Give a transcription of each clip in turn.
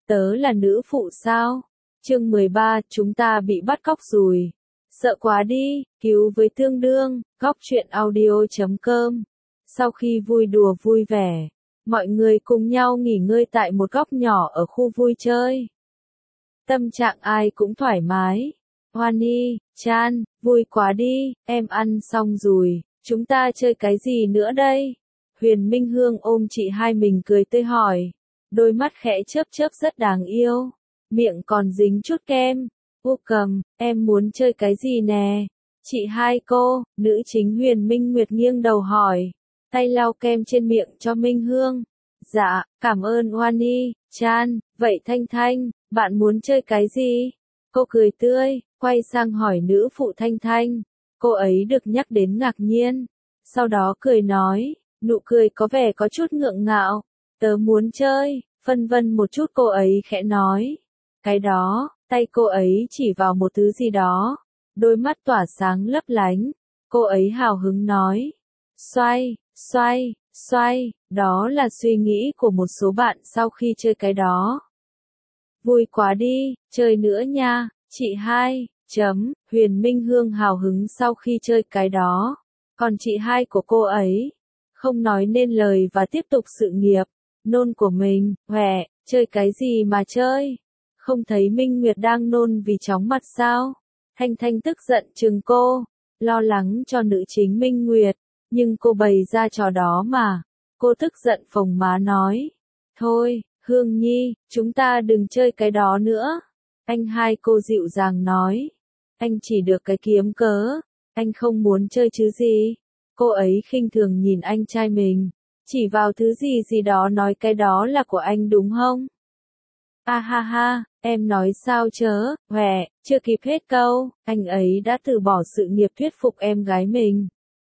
Tớ là nữ phụ sao? Chương 13, chúng ta bị bắt cóc rồi. Sợ quá đi, cứu với tương đương, góc truyện audio.com. Sau khi vui đùa vui vẻ, mọi người cùng nhau nghỉ ngơi tại một góc nhỏ ở khu vui chơi. Tâm trạng ai cũng thoải mái. Honey, Chan, vui quá đi, em ăn xong rồi, chúng ta chơi cái gì nữa đây? Huyền Minh Hương ôm chị hai mình cười tươi hỏi. Đôi mắt khẽ chớp chớp rất đáng yêu. Miệng còn dính chút kem. Cầm, em muốn chơi cái gì nè? Chị hai cô, nữ chính Huyền Minh Nguyệt nghiêng đầu hỏi. Tay lau kem trên miệng cho Minh Hương. Dạ, cảm ơn Honey, Chan, vậy Thanh Thanh, bạn muốn chơi cái gì? Cô cười tươi, quay sang hỏi nữ phụ Thanh Thanh. Cô ấy được nhắc đến ngạc nhiên. Sau đó cười nói, nụ cười có vẻ có chút ngượng ngạo. Tớ muốn chơi, phân vân một chút cô ấy khẽ nói. Cái đó, tay cô ấy chỉ vào một thứ gì đó. Đôi mắt tỏa sáng lấp lánh. Cô ấy hào hứng nói. Xoay, xoay, xoay, đó là suy nghĩ của một số bạn sau khi chơi cái đó. Vui quá đi, chơi nữa nha, chị hai, Huyền Minh Hương hào hứng sau khi chơi cái đó. Còn chị hai của cô ấy, không nói nên lời và tiếp tục sự nghiệp, nôn của mình, chơi cái gì mà chơi? Không thấy Minh Nguyệt đang nôn vì chóng mặt sao? Thanh Thanh tức giận chừng cô, lo lắng cho nữ chính Minh Nguyệt, nhưng cô bày ra trò đó mà. Cô tức giận phồng má nói, thôi, Hương Nhi, chúng ta đừng chơi cái đó nữa. Anh hai cô dịu dàng nói, anh chỉ được cái kiếm cớ, anh không muốn chơi chứ gì. Cô ấy khinh thường nhìn anh trai mình, chỉ vào thứ gì gì đó nói cái đó là của anh đúng không? Ha ha ha, em nói sao chớ, chưa kịp hết câu, anh ấy đã từ bỏ sự nghiệp thuyết phục em gái mình.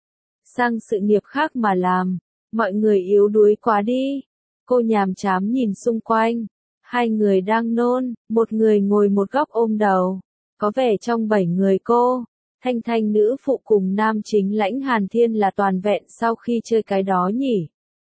Sang sự nghiệp khác mà làm, mọi người yếu đuối quá đi. Cô nhàm chán nhìn xung quanh, hai người đang nôn, một người ngồi một góc ôm đầu. Có vẻ trong 7 người cô, Thanh Thanh nữ phụ cùng nam chính Lãnh Hàn Thiên là toàn vẹn sau khi chơi cái đó nhỉ.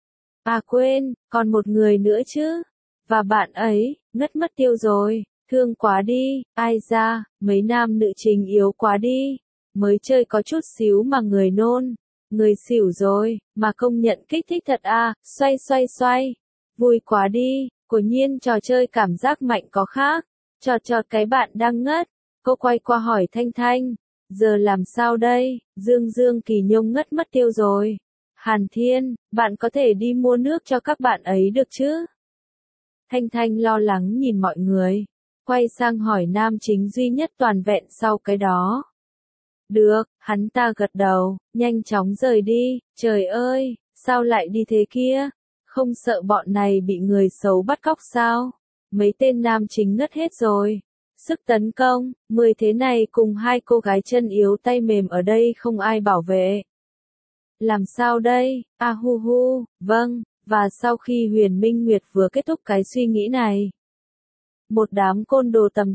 À quên, còn một người nữa chứ. Và bạn ấy, ngất mất tiêu rồi, thương quá đi, ai ra, mấy nam nữ chính yếu quá đi. Mới chơi có chút xíu mà người nôn, người xỉu rồi, mà công nhận kích thích thật à, xoay xoay xoay. Vui quá đi, quả nhiên trò chơi cảm giác mạnh có khác. Chọt chọt cái bạn đang ngất. Cô quay qua hỏi Thanh Thanh, giờ làm sao đây, Dương Kỳ Nhung ngất mất tiêu rồi. Hàn Thiên, bạn có thể đi mua nước cho các bạn ấy được chứ? Thanh Thanh lo lắng nhìn mọi người, quay sang hỏi nam chính duy nhất toàn vẹn sau cái đó. Được, hắn ta gật đầu, nhanh chóng rời đi, trời ơi, sao lại đi thế kia? Không sợ bọn này bị người xấu bắt cóc sao? Mấy tên nam chính ngất hết rồi. Sức tấn công, 10 thế này cùng hai cô gái chân yếu tay mềm ở đây không ai bảo vệ. Làm sao đây? À hu hu, vâng, và sau khi Huyền Minh Nguyệt vừa kết thúc cái suy nghĩ này, một đám côn đồ tầm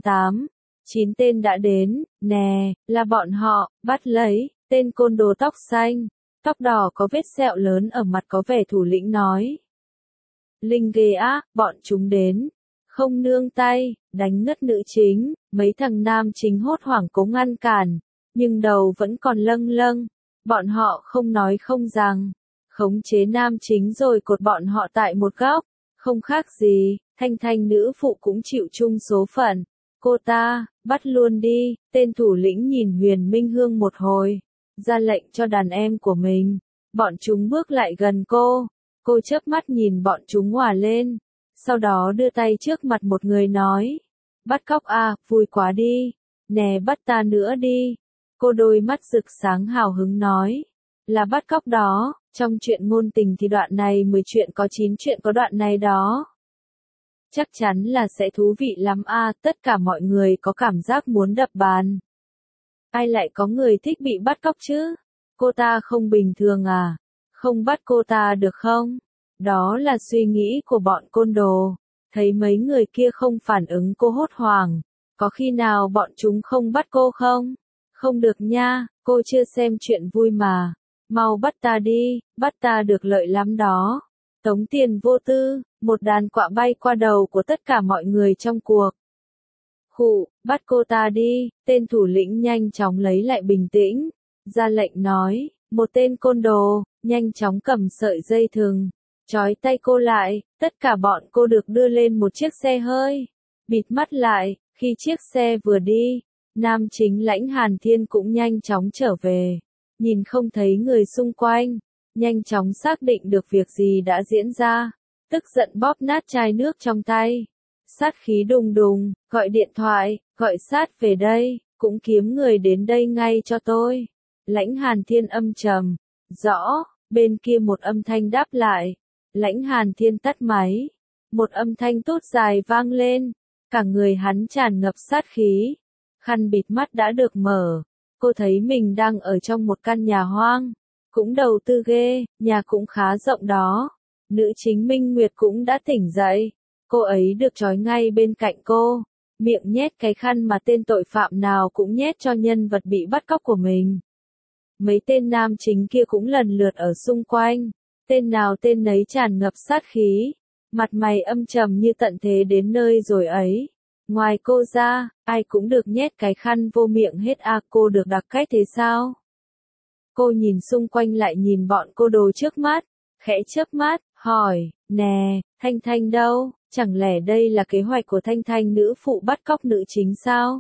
9 tên đã đến, nè, là bọn họ, bắt lấy, tên côn đồ tóc xanh, tóc đỏ có vết sẹo lớn ở mặt có vẻ thủ lĩnh nói. Linh ghê á, bọn chúng đến, không nương tay, đánh ngất nữ chính, mấy thằng nam chính hốt hoảng cố ngăn cản, nhưng đầu vẫn còn lâng lâng, bọn họ không nói không rằng, khống chế nam chính rồi cột bọn họ tại một góc, không khác gì, Thanh Thanh nữ phụ cũng chịu chung số phận. Cô ta, bắt luôn đi, tên thủ lĩnh nhìn Huyền Minh Hương một hồi, ra lệnh cho đàn em của mình, bọn chúng bước lại gần cô chớp mắt nhìn bọn chúng hòa lên, sau đó đưa tay trước mặt một người nói, bắt cóc à, vui quá đi, nè bắt ta nữa đi, cô đôi mắt rực sáng hào hứng nói, là bắt cóc đó, trong chuyện ngôn tình thì đoạn này 10 chuyện có 9 chuyện có đoạn này đó. Chắc chắn là sẽ thú vị lắm à, tất cả mọi người có cảm giác muốn đập bàn. Ai lại có người thích bị bắt cóc chứ? Cô ta không bình thường à? Không bắt cô ta được không? Đó là suy nghĩ của bọn côn đồ. Thấy mấy người kia không phản ứng cô hốt hoảng. Có khi nào bọn chúng không bắt cô không? Không được nha, cô chưa xem chuyện vui mà. Mau bắt ta đi, bắt ta được lợi lắm đó. Tống Tiền vô tư, một đàn quạ bay qua đầu của tất cả mọi người trong cuộc. Khụ, bắt cô ta đi, tên thủ lĩnh nhanh chóng lấy lại bình tĩnh, ra lệnh nói, một tên côn đồ, nhanh chóng cầm sợi dây thừng, trói tay cô lại, tất cả bọn cô được đưa lên một chiếc xe hơi, bịt mắt lại, khi chiếc xe vừa đi, nam chính Lãnh Hàn Thiên cũng nhanh chóng trở về, nhìn không thấy người xung quanh, nhanh chóng xác định được việc gì đã diễn ra, tức giận bóp nát chai nước trong tay. Sát khí đùng đùng, gọi điện thoại, gọi sát về đây, cũng kiếm người đến đây ngay cho tôi. Lãnh Hàn Thiên âm trầm, rõ, bên kia một âm thanh đáp lại. Lãnh Hàn Thiên tắt máy, một âm thanh tốt dài vang lên, cả người hắn tràn ngập sát khí. Khăn bịt mắt đã được mở, cô thấy mình đang ở trong một căn nhà hoang, cũng đầu tư ghê, nhà cũng khá rộng đó. Nữ chính Minh Nguyệt cũng đã tỉnh dậy. Cô ấy được trói ngay bên cạnh cô, miệng nhét cái khăn mà tên tội phạm nào cũng nhét cho nhân vật bị bắt cóc của mình. Mấy tên nam chính kia cũng lần lượt ở xung quanh, tên nào tên nấy tràn ngập sát khí, mặt mày âm trầm như tận thế đến nơi rồi ấy. Ngoài cô ra, ai cũng được nhét cái khăn vô miệng hết à, cô được đặc cách thế sao? Cô nhìn xung quanh lại nhìn bọn cô đồ trước mắt, khẽ chớp mắt, hỏi, nè, Thanh Thanh đâu? Chẳng lẽ đây là kế hoạch của Thanh Thanh nữ phụ bắt cóc nữ chính sao?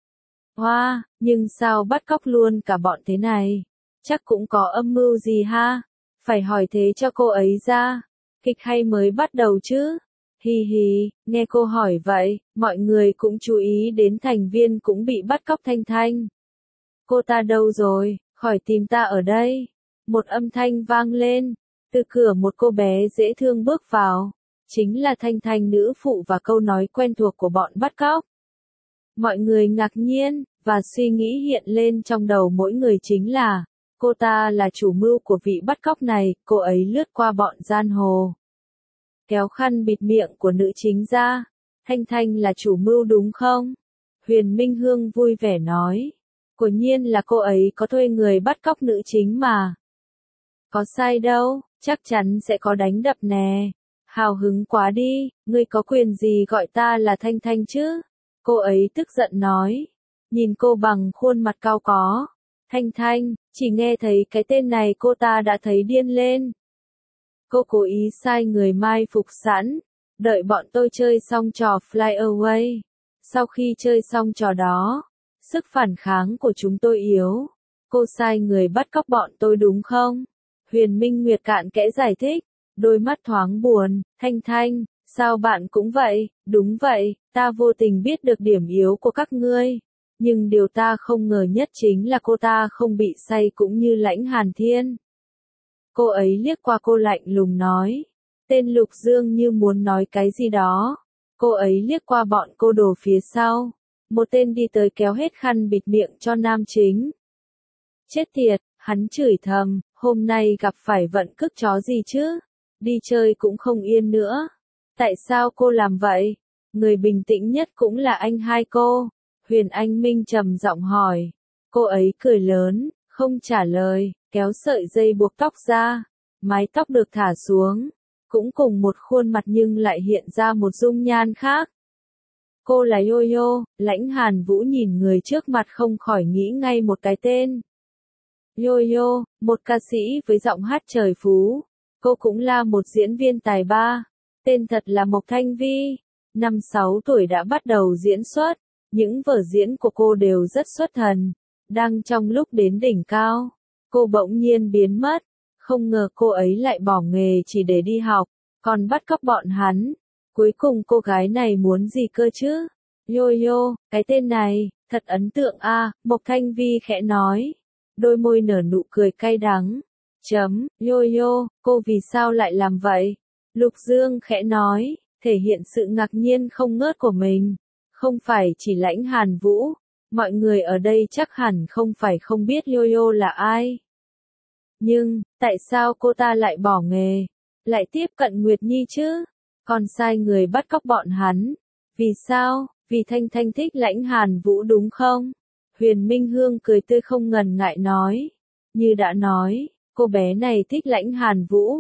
Hoa, nhưng sao bắt cóc luôn cả bọn thế này? Chắc cũng có âm mưu gì ha? Phải hỏi thế cho cô ấy ra. Kịch hay mới bắt đầu chứ? Hi hi, nghe cô hỏi vậy, mọi người cũng chú ý đến thành viên cũng bị bắt cóc Thanh Thanh. Cô ta đâu rồi? Khỏi tìm ta ở đây. Một âm thanh vang lên, từ cửa một cô bé dễ thương bước vào. Chính là Thanh Thanh nữ phụ và câu nói quen thuộc của bọn bắt cóc. Mọi người ngạc nhiên, và suy nghĩ hiện lên trong đầu mỗi người chính là, cô ta là chủ mưu của vị bắt cóc này, cô ấy lướt qua bọn giang hồ. Kéo khăn bịt miệng của nữ chính ra, Thanh Thanh là chủ mưu đúng không? Huyền Minh Hương vui vẻ nói, quả nhiên là cô ấy có thuê người bắt cóc nữ chính mà. Có sai đâu, chắc chắn sẽ có đánh đập nè. Hào hứng quá đi, ngươi có quyền gì gọi ta là Thanh Thanh chứ? Cô ấy tức giận nói. Nhìn cô bằng khuôn mặt cao có. Thanh Thanh, chỉ nghe thấy cái tên này cô ta đã thấy điên lên. Cô cố ý sai người mai phục sẵn, đợi bọn tôi chơi xong trò Fly Away. Sau khi chơi xong trò đó, sức phản kháng của chúng tôi yếu. Cô sai người bắt cóc bọn tôi đúng không? Huyền Minh Nguyệt cạn kẽ giải thích. Đôi mắt thoáng buồn, Thanh Thanh, sao bạn cũng vậy, đúng vậy, ta vô tình biết được điểm yếu của các ngươi. Nhưng điều ta không ngờ nhất chính là cô ta không bị say cũng như Lãnh Hàn Thiên. Cô ấy liếc qua cô lạnh lùng nói. Tên Lục Dương như muốn nói cái gì đó. Cô ấy liếc qua bọn cô đồ phía sau. Một tên đi tới kéo hết khăn bịt miệng cho nam chính. Chết tiệt, hắn chửi thầm, hôm nay gặp phải vận cức chó gì chứ? Đi chơi cũng không yên nữa. Tại sao cô làm vậy? Người bình tĩnh nhất cũng là anh hai cô. Huyền Anh Minh trầm giọng hỏi. Cô ấy cười lớn, không trả lời, kéo sợi dây buộc tóc ra. Mái tóc được thả xuống. Cũng cùng một khuôn mặt nhưng lại hiện ra một dung nhan khác. Cô là Yo-Yo, Lãnh Hàn Vũ nhìn người trước mặt không khỏi nghĩ ngay một cái tên. Yo-Yo, một ca sĩ với giọng hát trời phú. Cô cũng là một diễn viên tài ba. Tên thật là Mộc Thanh Vi. Năm 6 tuổi đã bắt đầu diễn xuất. Những vở diễn của cô đều rất xuất thần. Đang trong lúc đến đỉnh cao, cô bỗng nhiên biến mất. Không ngờ cô ấy lại bỏ nghề chỉ để đi học, còn bắt cóc bọn hắn. Cuối cùng cô gái này muốn gì cơ chứ? Yo-Yo, cái tên này, thật ấn tượng a, Mộc Thanh Vi khẽ nói. Đôi môi nở nụ cười cay đắng. Yo-Yo, cô vì sao lại làm vậy? Lục Dương khẽ nói, thể hiện sự ngạc nhiên không ngớt của mình. Không phải chỉ Lãnh Hàn Vũ, mọi người ở đây chắc hẳn không phải không biết Yo-Yo là ai. Nhưng, tại sao cô ta lại bỏ nghề, lại tiếp cận Nguyệt Nhi chứ? Còn sai người bắt cóc bọn hắn. Vì sao? Vì Thanh Thanh thích Lãnh Hàn Vũ đúng không? Huyền Minh Hương cười tươi không ngần ngại nói. Như đã nói, cô bé này thích Lãnh Hàn Vũ.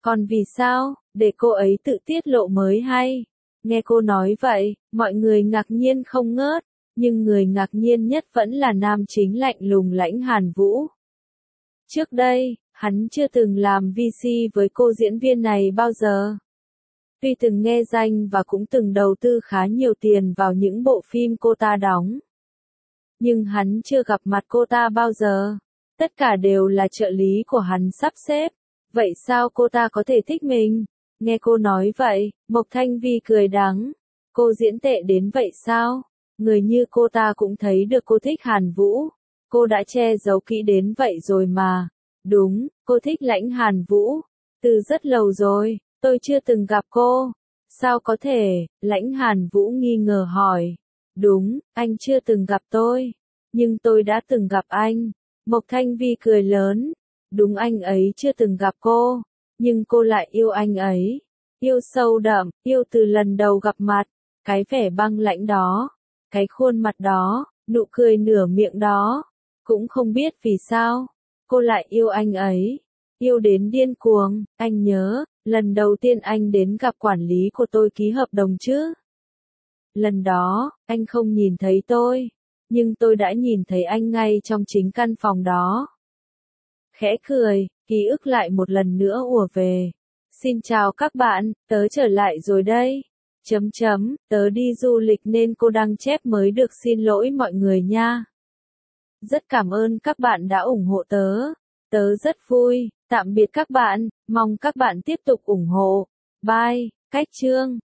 Còn vì sao, để cô ấy tự tiết lộ mới hay. Nghe cô nói vậy, mọi người ngạc nhiên không ngớt, nhưng người ngạc nhiên nhất vẫn là nam chính lạnh lùng Lãnh Hàn Vũ. Trước đây, hắn chưa từng làm VC với cô diễn viên này bao giờ. Tuy từng nghe danh và cũng từng đầu tư khá nhiều tiền vào những bộ phim cô ta đóng. Nhưng hắn chưa gặp mặt cô ta bao giờ. Tất cả đều là trợ lý của hắn sắp xếp. Vậy sao cô ta có thể thích mình? Nghe cô nói vậy, Mộc Thanh Vi cười đắng. Cô diễn tệ đến vậy sao? Người như cô ta cũng thấy được cô thích Hàn Vũ. Cô đã che giấu kỹ đến vậy rồi mà. Đúng, cô thích Lãnh Hàn Vũ. Từ rất lâu rồi, tôi chưa từng gặp cô. Sao có thể? Lãnh Hàn Vũ nghi ngờ hỏi. Đúng, anh chưa từng gặp tôi. Nhưng tôi đã từng gặp anh. Mộc Thanh Vi cười lớn. Đúng, anh ấy chưa từng gặp cô. Nhưng cô lại yêu anh ấy. Yêu sâu đậm, yêu từ lần đầu gặp mặt. Cái vẻ băng lãnh đó. Cái khuôn mặt đó, nụ cười nửa miệng đó. Cũng không biết vì sao. Cô lại yêu anh ấy. Yêu đến điên cuồng. Anh nhớ, lần đầu tiên anh đến gặp quản lý của tôi ký hợp đồng chứ. Lần đó, anh không nhìn thấy tôi. Nhưng tôi đã nhìn thấy anh ngay trong chính căn phòng đó. Khẽ cười, ký ức lại một lần nữa ùa về. Xin chào các bạn, tớ trở lại rồi đây. Tớ đi du lịch nên cô đăng chép mới được, xin lỗi mọi người nha. Rất cảm ơn các bạn đã ủng hộ tớ. Tớ rất vui, tạm biệt các bạn, mong các bạn tiếp tục ủng hộ. Bye, cách chương.